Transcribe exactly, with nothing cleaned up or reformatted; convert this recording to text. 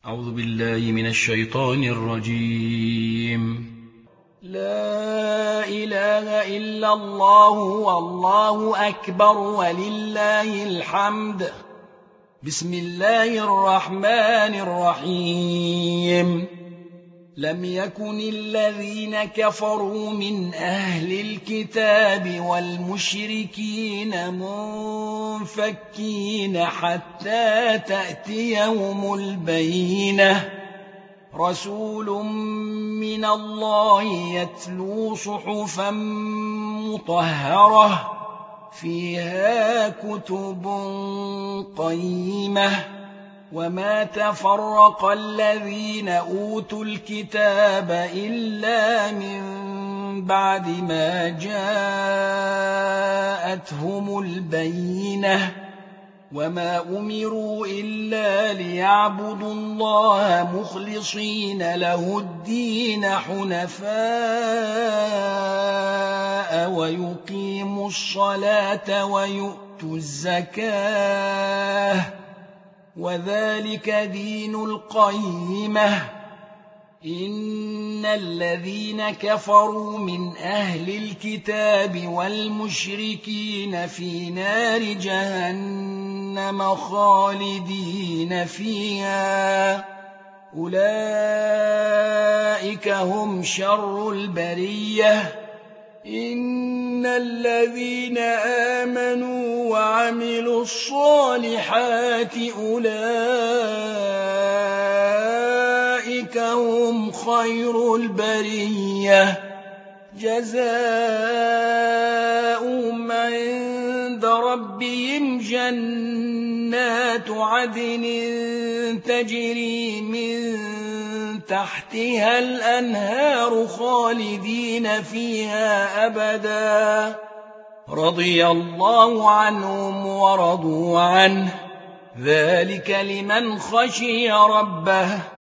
أعوذ بالله من الشيطان الرجيم. لا إله إلا الله والله أكبر ولله الحمد. بسم الله الرحمن الرحيم. لم يكن الذين كفروا من أهل الكتاب والمشركين منفكين حتى تأتيهم البينة. رسول من الله يتلو صحفا مطهرة فيها كتب قيمة. وما تفرق الذين أوتوا الكتاب إلا من بعد ما جاءتهم البينة. وما أمروا إلا ليعبدوا الله مخلصين له الدين حنفاء ويقيموا الصلاة ويؤتوا الزكاة وذلك دين القيمة. إن الذين كفروا من أهل الكتاب والمشركين في نار جهنم خالدين فيها أولئك هم شر البرية. إن الذين آمنوا وعملوا الصالحات أولئك هم خير البرية. جزاؤهم عند ربهم جنات عدن تجري من تحتها الأنهار خالدين فيها أبدا. رضي الله عنهم ورضوا عنه ذلك لمن خشي ربه.